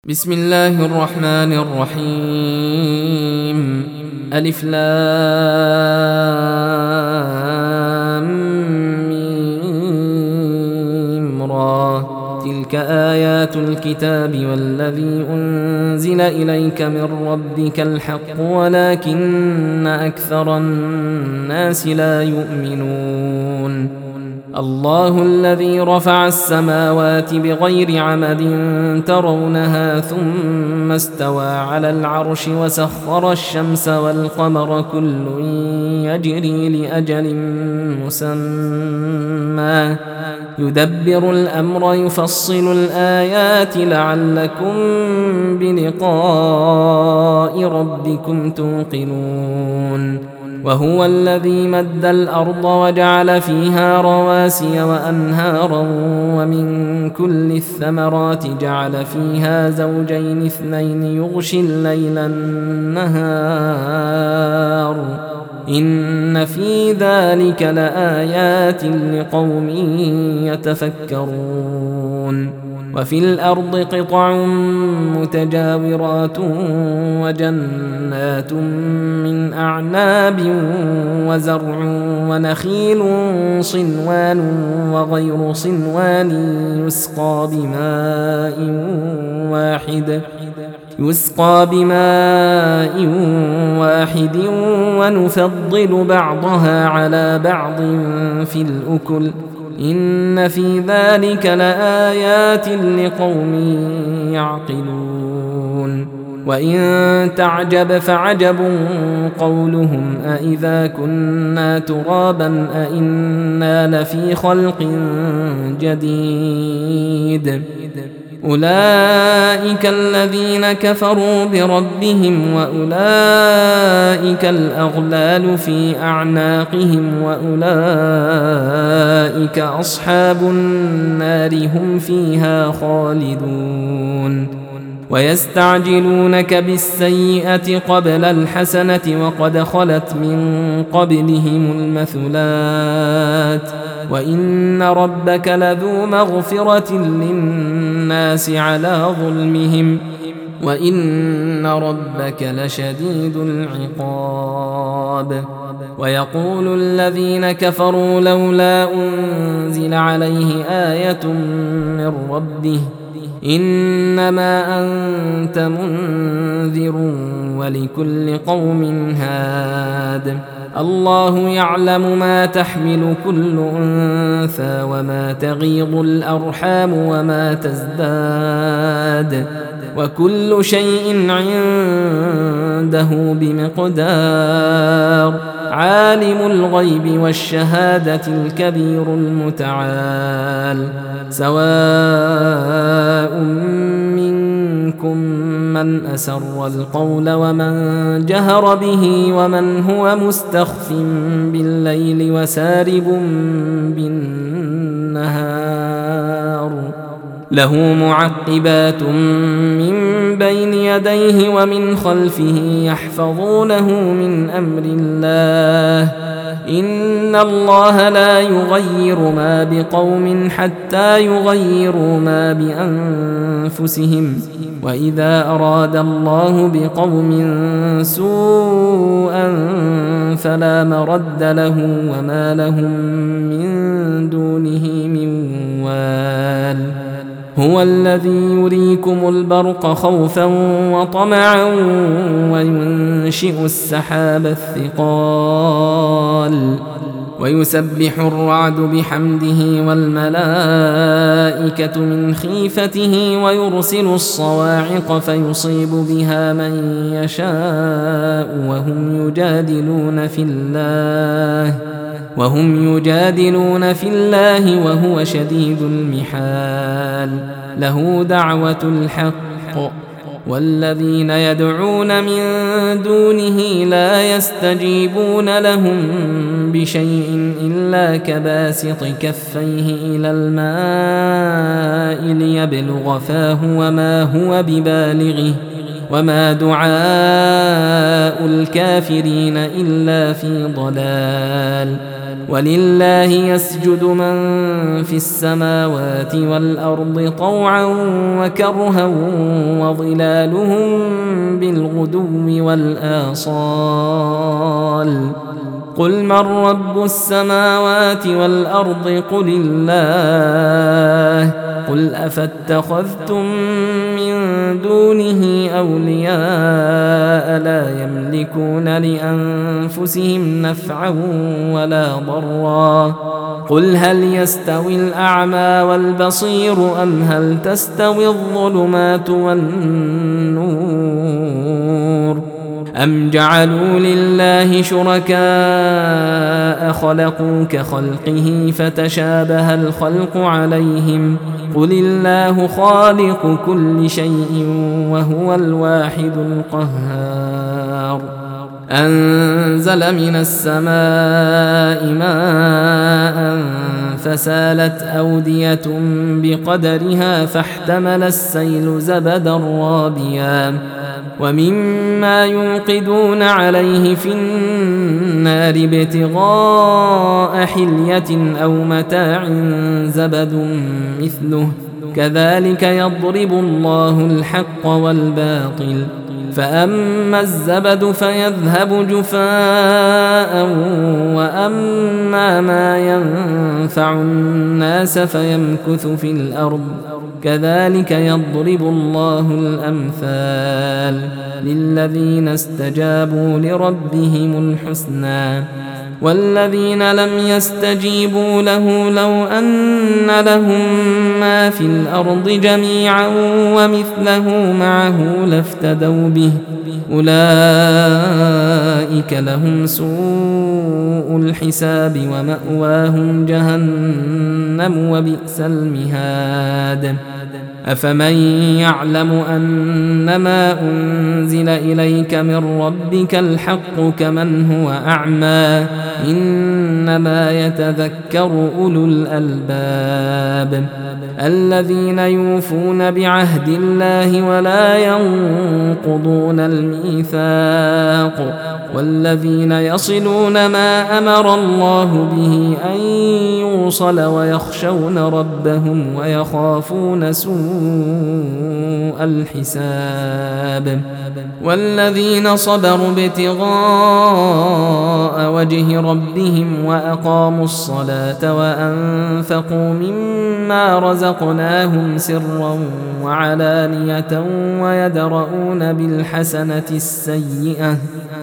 بسم الله الرحمن الرحيم. ألف لام ميم را. تلك آيات الكتاب والذي أنزل إليك من ربك الحق ولكن أكثر الناس لا يؤمنون. الله الذي رفع السماوات بغير عمد ترونها ثم استوى على العرش وسخر الشمس والقمر كل يجري لأجل مسمى يدبر الأمر يفصل الآيات لعلكم بلقاء ربكم توقنون. وهو الذي مد الأرض وجعل فيها رواسي وأنهارا ومن كل الثمرات جعل فيها زوجين اثنين يغشي الليل النهار إن في ذلك لآيات لقوم يتفكرون. وفي الأرض قطع متجاورات وجنات من أعناب وزرع ونخيل صنوان وغير صنوان يسقى بماء واحد ونفضل بعضها على بعض في الأكل إن في ذلك لآيات لقوم يعقلون. وإن تعجب فعجب قولهم أإذا كنا ترابا أإنا لفي خلق جديد أولئك الذين كفروا بربهم وأولئك الأغلال في أعناقهم وأولئك أصحاب النار هم فيها خالدون. ويستعجلونك بالسيئة قبل الحسنة وقد خلت من قبلهم المثلات وإن ربك لذو مغفرة للناس على ظلمهم وإن ربك لشديد العقاب. ويقول الذين كفروا لولا أنزل عليه آية من ربه إنما أنت منذر ولكل قوم هاد الله يعلم ما تحمل كل أنثى وما تغيض الأرحام وما تزداد وكل شيء عنده بمقدار عالم الغيب والشهادة الكبير المتعال. سواء منكم من أسر القول ومن جهر به ومن هو مستخف بالليل وسارب بالنهار له معقبات من بين يديه ومن خلفه يحفظونه من أمر الله إن الله لا يغير ما بقوم حتى يغيروا ما بأنفسهم وإذا أراد الله بقوم سوءا فلا مرد له وما لهم من دونه من وال. هو الذي يريكم البرق خوفا وطمعا وينشئ السحاب الثقال ويسبح الرعد بحمده والملائكة من خيفته ويرسل الصواعق فيصيب بها من يشاء وهم يجادلون في الله وهو شديد المحال. له دعوة الحق والذين يدعون من دونه لا يستجيبون لهم بشيء إلا كباسط كفيه إلى الماء ليبلغ فاه وما هو ببالغه وما دعاء الكافرين إلا في ضلال ولله يسجد من في السماوات والأرض طوعا وكرها وظلالهم بالغدو والآصال قل من رب السماوات والأرض قل الله قل أفاتخذتم من دونه أولياء لا يملكون لأنفسهم نفعا ولا ضرا قل هل يستوي الأعمى والبصير أم هل تستوي الظلمات والنور أم جعلوا لله شركاء خلقوا كخلقه فتشابه الخلق عليهم قل الله خالق كل شيء وهو الواحد القهار أنزل من السماء ماء فسالت أودية بقدرها فاحتمل السيل زبدا رابيا ومما يوقدون عليه في النار ابتغاء حلية أو متاع زبد مثله كذلك يضرب الله الحق والباطل فأما الزبد فيذهب جفاء وأما ما ينفع الناس فيمكث في الأرض كذلك يضرب الله الأمثال للذين استجابوا لربهم الحسنى والذين لم يستجيبوا له لو أن لهم ما في الأرض جميعا ومثله معه لافتدوا به أولئك لهم سوء الحساب ومأواهم جهنم وبئس المهاد أفمن يعلم أنما أنزل إليك من ربك الحق كمن هو أعمى إنما يتذكر أولو الألباب الذين يوفون بعهد الله ولا ينقضون الميثاق والذين يصلون ما أمر الله به أن يوصل ويخشون ربهم ويخافون سوء الحساب والذين صبروا ابتغاء وجه ربهم وأقاموا الصلاة وأنفقوا مما رزقناهم سرا وعلانية ويدرؤون بالحسنة السيئة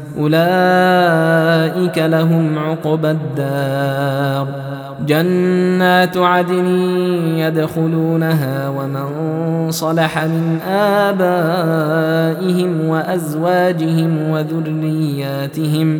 أولئك لهم عقبى الدار جنات عدن يدخلونها ومن صلح من آبائهم وأزواجهم وذرياتهم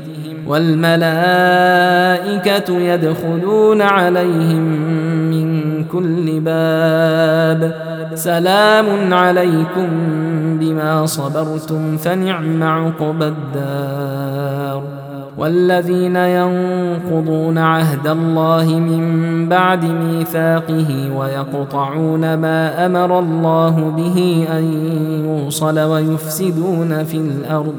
والملائكة يدخلون عليهم من كل باب سلام عليكم بما صبرتم فنعم عقبى الدار والذين ينقضون عهد الله من بعد ميثاقه ويقطعون ما أمر الله به أن يوصل ويفسدون في الأرض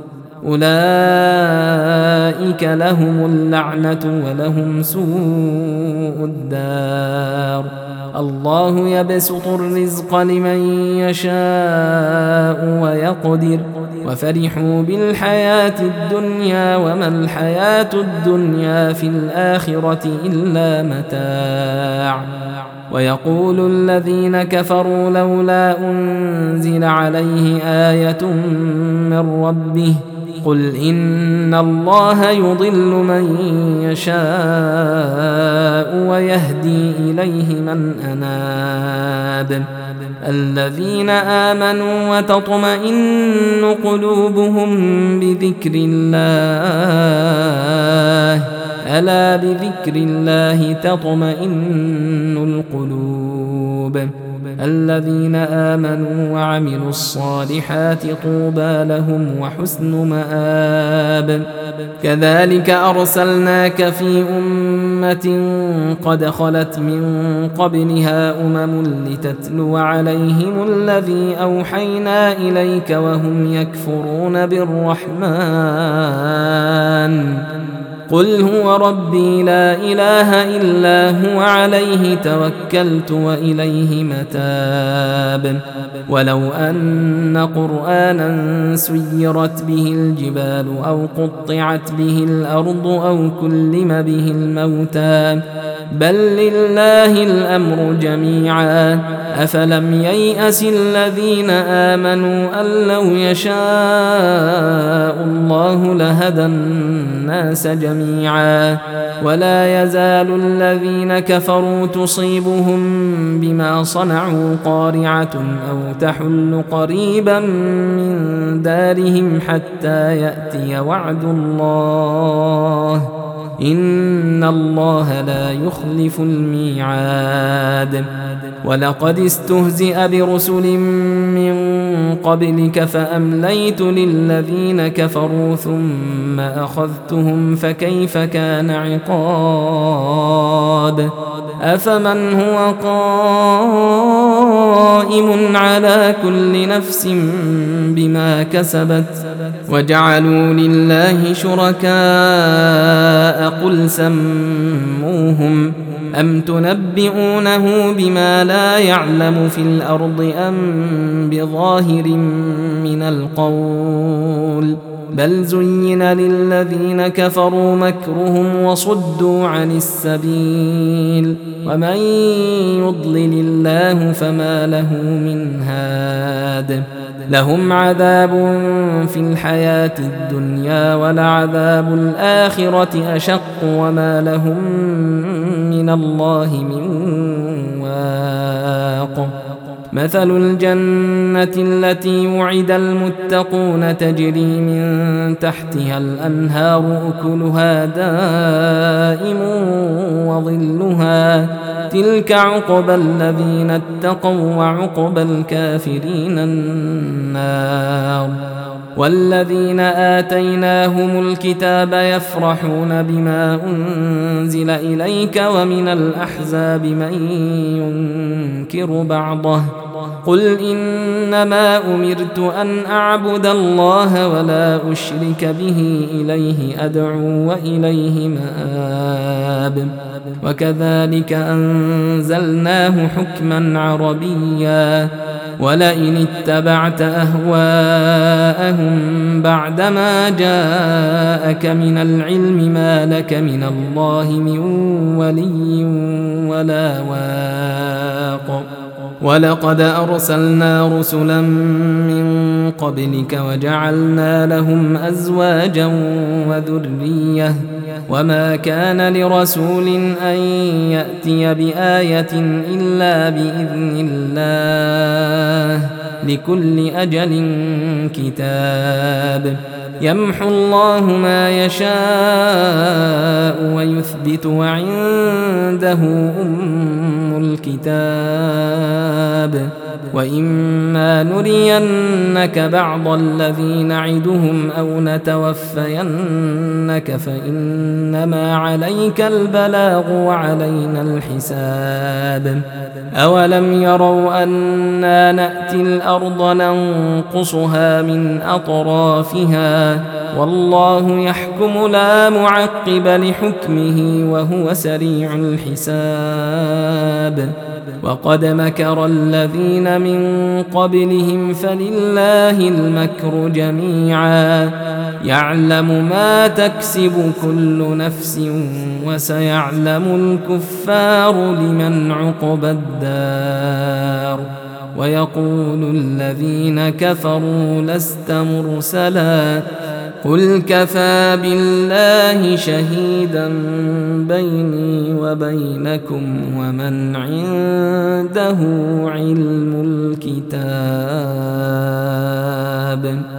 أولئك لهم اللعنة ولهم سوء الدار الله يبسط الرزق لمن يشاء ويقدر وفرحوا بالحياة الدنيا وما الحياة الدنيا في الآخرة إلا متاع ويقول الذين كفروا لولا أنزل عليه آية من ربه قل إن الله يضل من يشاء ويهدي إليه من أناب الذين آمنوا وتطمئن قلوبهم بذكر الله ألا بذكر الله تطمئن القلوب الذين آمنوا وعملوا الصالحات طوبى لهم وحسن مآب. كذلك أرسلناك في أمة قد خلت من قبلها لتتلو عليهم الذي أوحينا إليك وهم يكفرون بالرحمن. قل هو ربي لا إله إلا هو عليه توكلت وإليه متاب. ولو أن قرآنا سيرت به الجبال أو قطعت به الأرض أو كلم به الموتى بل لله الأمر جميعا أفلم ييأس الذين آمنوا أن لو يشاء الله لهدى الناس جميعا ولا يزال الذين كفروا تصيبهم بما صنعوا قارعة أو تحل قريبا من دارهم حتى يأتي وعد الله إن الله لا يخلف الميعاد. ولقد استهزئ برسل من قبلك فأمليت للذين كفروا ثم أخذتهم فكيف كان عقاب. أفمن هو قائم على كل نفس بما كسبت وجعلوا لله شركاء قل سموهم أم تنبئونه بما لا يعلم في الأرض أم بظاهر من القول بل زين للذين كفروا مكرهم وصدوا عن السبيل ومن يضلل الله فما له من هاد. لهم عذاب في الحياة الدنيا ولعذاب الآخرة أشق وما لهم من الله من واق. مثل الجنة التي وعد المتقون تجري من تحتها الأنهار أكلها دائم وظلها تلك عقبى الذين اتقوا وعقبى الكافرين النار. والذين آتيناهم الكتاب يفرحون بما أنزل إليك ومن الأحزاب من ينكر بعضه قل إنما أمرت أن أعبد الله ولا أشرك به إليه أدعو وإليه مآب. وكذلك أنزلناه حكما عربيا ولئن اتبعت أهواءهم بعدما جاءك من العلم ما لك من الله من ولي ولا واق. ولقد أرسلنا رسلا من قبلك وجعلنا لهم أزواجا وذرية وما كان لرسول أن يأتي بآية إلا بإذن الله لكل أجل كتاب. يمحو الله ما يشاء ويثبت وعنده أم الكتاب. وإما نرينك بعض الذي نعدهم أو نتوفينك فإنما عليك البلاغ وعلينا الحساب. أولم يروا أنا نأتي الأرض ننقصها من أطرافها والله يحكم لا معقب لحكمه وهو سريع الحساب. وقد مكر الذين من قبلهم فلله المكر جميعا يعلم ما تكسب كل نفس وسيعلم الكفار لمن عقبى الدار. ويقول الذين كفروا لست مرسلا قل كفى بالله شهيدا بيني وبينكم ومن عنده علم الكتاب.